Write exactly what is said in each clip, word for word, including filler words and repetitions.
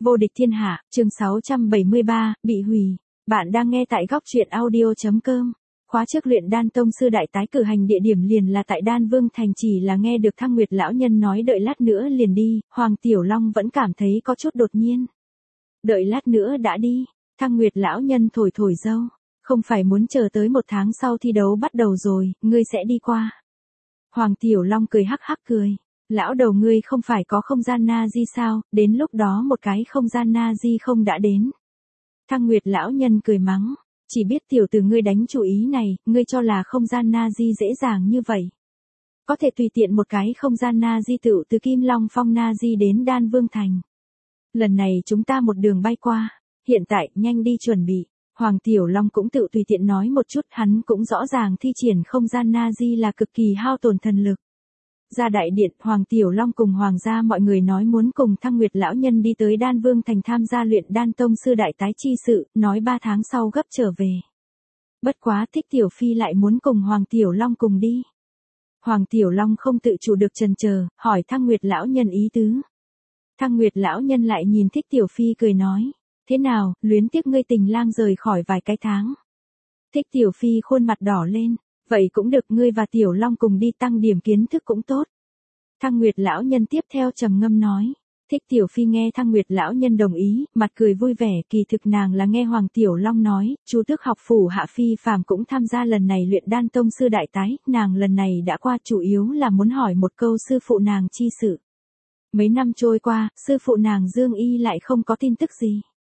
Vô địch thiên hạ, chương sáu trăm bảy mươi ba, bị hủy. Bạn đang nghe tại góc truyện audio chấm com. Khóa trước luyện đan tông sư đại tái cử hành địa điểm liền là tại Đan Vương Thành, chỉ là nghe được Thăng Nguyệt lão nhân nói đợi lát nữa liền đi, Hoàng Tiểu Long vẫn cảm thấy có chút đột nhiên. Đợi lát nữa đã đi, Thăng Nguyệt lão nhân thổi thổi râu, không phải muốn chờ tới một tháng sau thi đấu bắt đầu rồi, ngươi sẽ đi qua. Hoàng Tiểu Long cười hắc hắc cười. Lão đầu ngươi không phải có không gian na di sao, đến lúc đó một cái không gian na di không đã đến. Thăng Nguyệt lão nhân cười mắng, chỉ biết tiểu tử ngươi đánh chủ ý này, ngươi cho là không gian na di dễ dàng như vậy. Có thể tùy tiện một cái không gian na di tựu từ Kim Long Phong na di đến Đan Vương Thành. Lần này chúng ta một đường bay qua, hiện tại nhanh đi chuẩn bị. Hoàng Tiểu Long cũng tự tùy tiện nói một chút, hắn cũng rõ ràng thi triển không gian na di là cực kỳ hao tổn thần lực. Ra đại điện, Hoàng Tiểu Long cùng Hoàng gia mọi người nói muốn cùng Thăng Nguyệt lão nhân đi tới Đan Vương Thành tham gia luyện đan tông sư đại tái chi sự, nói ba tháng sau gấp trở về. Bất quá Thích Tiểu Phi lại muốn cùng Hoàng Tiểu Long cùng đi. Hoàng Tiểu Long không tự chủ được chần chờ, hỏi Thăng Nguyệt lão nhân ý tứ. Thăng Nguyệt lão nhân lại nhìn Thích Tiểu Phi cười nói, thế nào, luyến tiếc ngươi tình lang rời khỏi vài cái tháng. Thích Tiểu Phi khuôn mặt đỏ lên. Vậy cũng được, ngươi và Tiểu Long cùng đi tăng điểm kiến thức cũng tốt. Thăng Nguyệt lão nhân tiếp theo trầm ngâm nói. Thích Tiểu Phi nghe Thăng Nguyệt lão nhân đồng ý, mặt cười vui vẻ, kỳ thực nàng là nghe Hoàng Tiểu Long nói, Chu Tước học phủ Hạ Phi phàm cũng tham gia lần này luyện đan tông sư đại tái, nàng lần này đã qua chủ yếu là muốn hỏi một câu sư phụ nàng chi sự. Mấy năm trôi qua, sư phụ nàng Dương Y lại không có tin tức gì.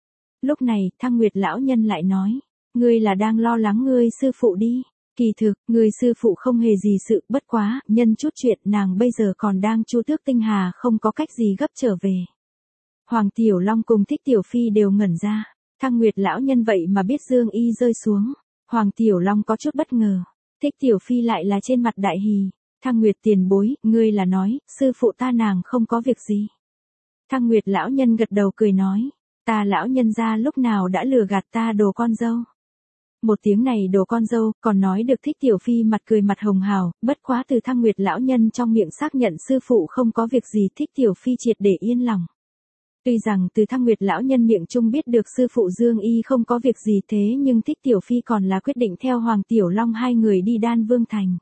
Lúc này, Thăng Nguyệt lão nhân lại nói, ngươi là đang lo lắng ngươi sư phụ đi. Kỳ thực, người sư phụ không hề gì sự, bất quá, nhân chút chuyện nàng bây giờ còn đang Chu Tước tinh hà, không có cách gì gấp trở về. Hoàng Tiểu Long cùng Thích Tiểu Phi đều ngẩn ra, Thăng Nguyệt lão nhân vậy mà biết Dương Y rơi xuống. Hoàng Tiểu Long có chút bất ngờ, Thích Tiểu Phi lại là trên mặt đại hỉ. Thăng Nguyệt tiền bối, ngươi là nói, sư phụ ta nàng không có việc gì. Thăng Nguyệt lão nhân gật đầu cười nói, ta lão nhân gia lúc nào đã lừa gạt ta đồ con dâu. Một tiếng này đồ con dâu, còn nói được Thích Tiểu Phi mặt cười mặt hồng hào, bất quá từ Thăng Nguyệt lão nhân trong miệng xác nhận sư phụ không có việc gì, Thích Tiểu Phi triệt để yên lòng. Tuy rằng từ Thăng Nguyệt lão nhân miệng chung biết được sư phụ Dương Y không có việc gì, thế nhưng Thích Tiểu Phi còn là quyết định theo Hoàng Tiểu Long hai người đi Đan Vương Thành.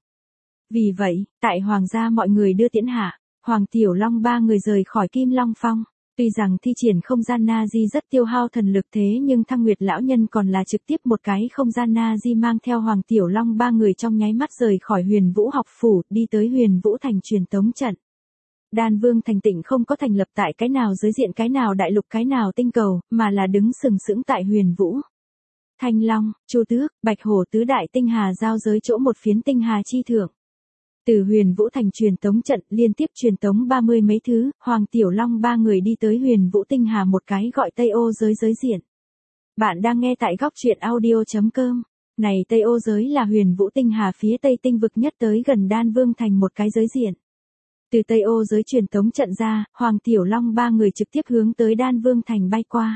Vì vậy, tại Hoàng gia mọi người đưa tiễn hạ, Hoàng Tiểu Long ba người rời khỏi Kim Long Phong. Tuy rằng thi triển không gian na di rất tiêu hao thần lực, thế nhưng Thăng Nguyệt lão nhân còn là trực tiếp một cái không gian na di mang theo Hoàng Tiểu Long ba người trong nháy mắt rời khỏi Huyền Vũ học phủ, đi tới Huyền Vũ Thành truyền tống trận. Đan Vương Thành tỉnh không có thành lập tại cái nào giới diện cái nào đại lục cái nào tinh cầu, mà là đứng sừng sững tại Huyền Vũ. Thanh Long, Chu Tước, Bạch Hổ tứ đại tinh hà giao giới chỗ một phiến tinh hà chi thượng. Từ Huyền Vũ Thành truyền tống trận liên tiếp truyền tống ba mươi mấy thứ, Hoàng Tiểu Long ba người đi tới Huyền Vũ Tinh Hà, một cái gọi Tây Ô giới giới diện. Bạn đang nghe tại góc truyện audio chấm com. Này Tây Ô giới là Huyền Vũ Tinh Hà phía Tây tinh vực nhất tới gần Đan Vương Thành một cái giới diện. Từ Tây Ô giới truyền tống trận ra, Hoàng Tiểu Long ba người trực tiếp hướng tới Đan Vương Thành bay qua.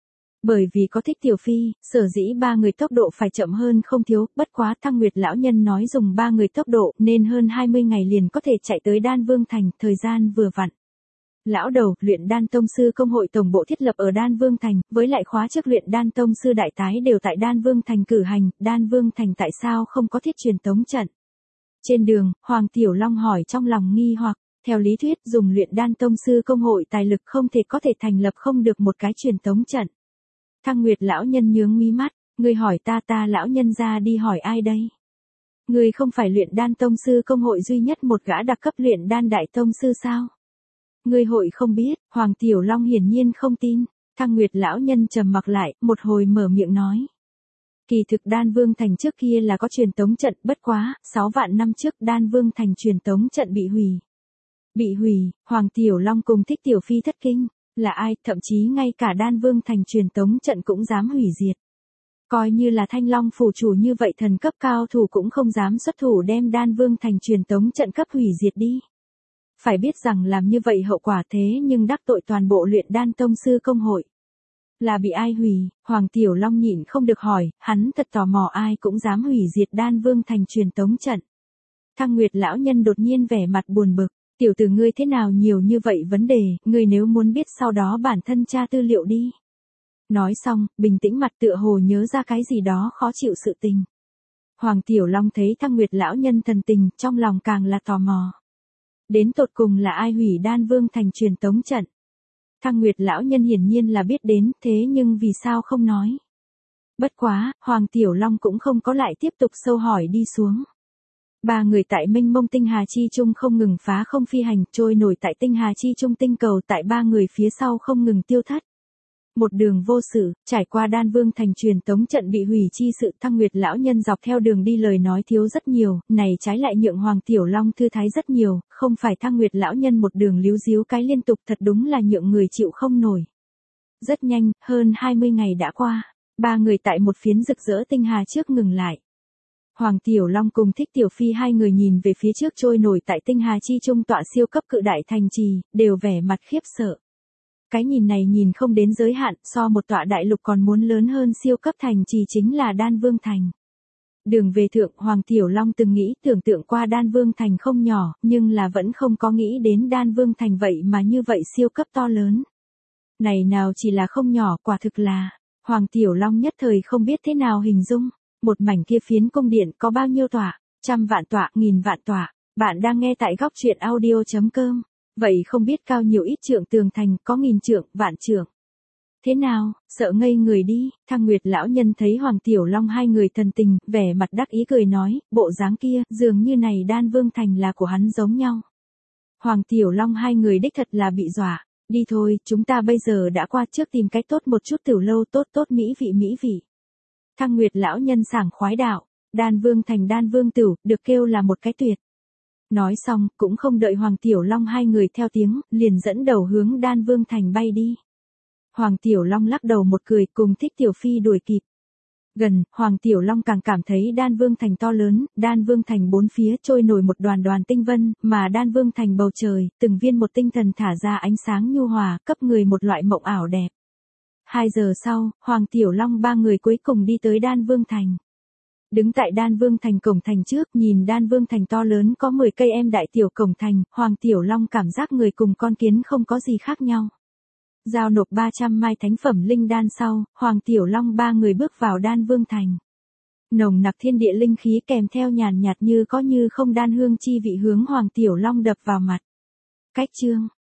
Bởi vì có Thích Tiểu Phi, sở dĩ ba người tốc độ phải chậm hơn không thiếu, bất quá Thăng Nguyệt lão nhân nói dùng ba người tốc độ nên hơn hai mươi ngày liền có thể chạy tới Đan Vương Thành, thời gian vừa vặn. Lão đầu, luyện đan tông sư công hội tổng bộ thiết lập ở Đan Vương Thành, với lại khóa trước luyện đan tông sư đại tái đều tại Đan Vương Thành cử hành, Đan Vương Thành tại sao không có thiết truyền tống trận? Trên đường, Hoàng Tiểu Long hỏi trong lòng nghi hoặc, theo lý thuyết dùng luyện đan tông sư công hội tài lực không thể có thể thành lập không được một cái truyền tống trận. Thăng Nguyệt lão nhân nhướng mí mắt, ngươi hỏi ta ta lão nhân ra đi hỏi ai đây? Ngươi không phải luyện đan tông sư công hội duy nhất một gã đặc cấp luyện đan đại tông sư sao? Ngươi hội không biết, Hoàng Tiểu Long hiển nhiên không tin. Thăng Nguyệt lão nhân trầm mặc lại, một hồi mở miệng nói. Kỳ thực Đan Vương Thành trước kia là có truyền tống trận, bất quá, sáu vạn năm trước Đan Vương Thành truyền tống trận bị hủy. Bị hủy, Hoàng Tiểu Long cùng Thích Tiểu Phi thất kinh. Là ai, thậm chí ngay cả Đan Vương Thành truyền tống trận cũng dám hủy diệt. Coi như là Thanh Long phủ chủ như vậy thần cấp cao thủ cũng không dám xuất thủ đem Đan Vương Thành truyền tống trận cấp hủy diệt đi. Phải biết rằng làm như vậy hậu quả thế nhưng đắc tội toàn bộ luyện đan tông sư công hội. Là bị ai hủy, Hoàng Tiểu Long nhịn không được hỏi, hắn thật tò mò ai cũng dám hủy diệt Đan Vương Thành truyền tống trận. Thăng Nguyệt lão nhân đột nhiên vẻ mặt buồn bực, Tiểu tử ngươi thế nào nhiều như vậy vấn đề, ngươi nếu muốn biết sau đó bản thân tra tư liệu đi. Nói xong, bình tĩnh mặt tựa hồ nhớ ra cái gì đó khó chịu sự tình. Hoàng Tiểu Long thấy Thăng Nguyệt lão nhân thần tình, trong lòng càng là tò mò. Đến tột cùng là ai hủy Đan Vương Thành truyền tống trận? Thăng Nguyệt lão nhân hiển nhiên là biết đến, thế nhưng vì sao không nói? Bất quá, Hoàng Tiểu Long cũng không có lại tiếp tục sâu hỏi đi xuống. Ba người tại mênh mông tinh hà chi trung không ngừng phá không phi hành, trôi nổi tại tinh hà chi trung tinh cầu, tại ba người phía sau không ngừng tiêu thất. Một đường vô sự, trải qua Đan Vương Thành truyền tống trận bị hủy chi sự. Thăng Nguyệt lão nhân dọc theo đường đi lời nói thiếu rất nhiều, này trái lại nhượng Hoàng Tiểu Long thư thái rất nhiều, không phải Thăng Nguyệt lão nhân một đường líu díu cái liên tục, thật đúng là nhượng người chịu không nổi. Rất nhanh, hơn hai mươi ngày đã qua, ba người tại một phiến rực rỡ tinh hà trước ngừng lại. Hoàng Tiểu Long cùng Thích Tiểu Phi hai người nhìn về phía trước trôi nổi tại tinh hà chi trung tọa siêu cấp cự đại thành trì, đều vẻ mặt khiếp sợ. Cái nhìn này nhìn không đến giới hạn, so một tọa đại lục còn muốn lớn hơn siêu cấp thành trì chính là Đan Vương Thành. Đường về thượng, Hoàng Tiểu Long từng nghĩ tưởng tượng qua Đan Vương Thành không nhỏ, nhưng là vẫn không có nghĩ đến Đan Vương Thành vậy mà như vậy siêu cấp to lớn. Này nào chỉ là không nhỏ, quả thực là, Hoàng Tiểu Long nhất thời không biết thế nào hình dung, một mảnh kia phiến cung điện có bao nhiêu tọa, trăm vạn tọa, nghìn vạn tọa, bạn đang nghe tại góc truyện audio chấm com. Vậy không biết cao nhiều ít trượng tường thành, có nghìn trượng, vạn trượng. Thế nào, sợ ngây người đi. Thăng Nguyệt lão nhân thấy Hoàng Tiểu Long hai người thần tình, vẻ mặt đắc ý cười nói, bộ dáng kia, dường như này Đan Vương Thành là của hắn giống nhau. Hoàng Tiểu Long hai người đích thật là bị dọa. Đi thôi, chúng ta bây giờ đã qua, trước tìm cái tốt một chút tiểu lâu, tốt tốt mỹ vị mỹ vị. Thăng Nguyệt lão nhân sảng khoái đạo, Đan Vương Thành Đan Vương Tửu, được kêu là một cái tuyệt. Nói xong, cũng không đợi Hoàng Tiểu Long hai người theo tiếng, liền dẫn đầu hướng Đan Vương Thành bay đi. Hoàng Tiểu Long lắc đầu một cười, cùng Thích Tiểu Phi đuổi kịp. Gần, Hoàng Tiểu Long càng cảm thấy Đan Vương Thành to lớn, Đan Vương Thành bốn phía trôi nổi một đoàn đoàn tinh vân, mà Đan Vương Thành bầu trời, từng viên một tinh thần thả ra ánh sáng nhu hòa, cấp người một loại mộng ảo đẹp. Hai giờ sau, Hoàng Tiểu Long ba người cuối cùng đi tới Đan Vương Thành. Đứng tại Đan Vương Thành cổng thành trước, nhìn Đan Vương Thành to lớn có mười cây em đại tiểu cổng thành, Hoàng Tiểu Long cảm giác người cùng con kiến không có gì khác nhau. Giao nộp ba trăm mai thánh phẩm linh đan sau, Hoàng Tiểu Long ba người bước vào Đan Vương Thành. Nồng nặc thiên địa linh khí kèm theo nhàn nhạt như có như không đan hương chi vị hướng Hoàng Tiểu Long đập vào mặt. Cách chương,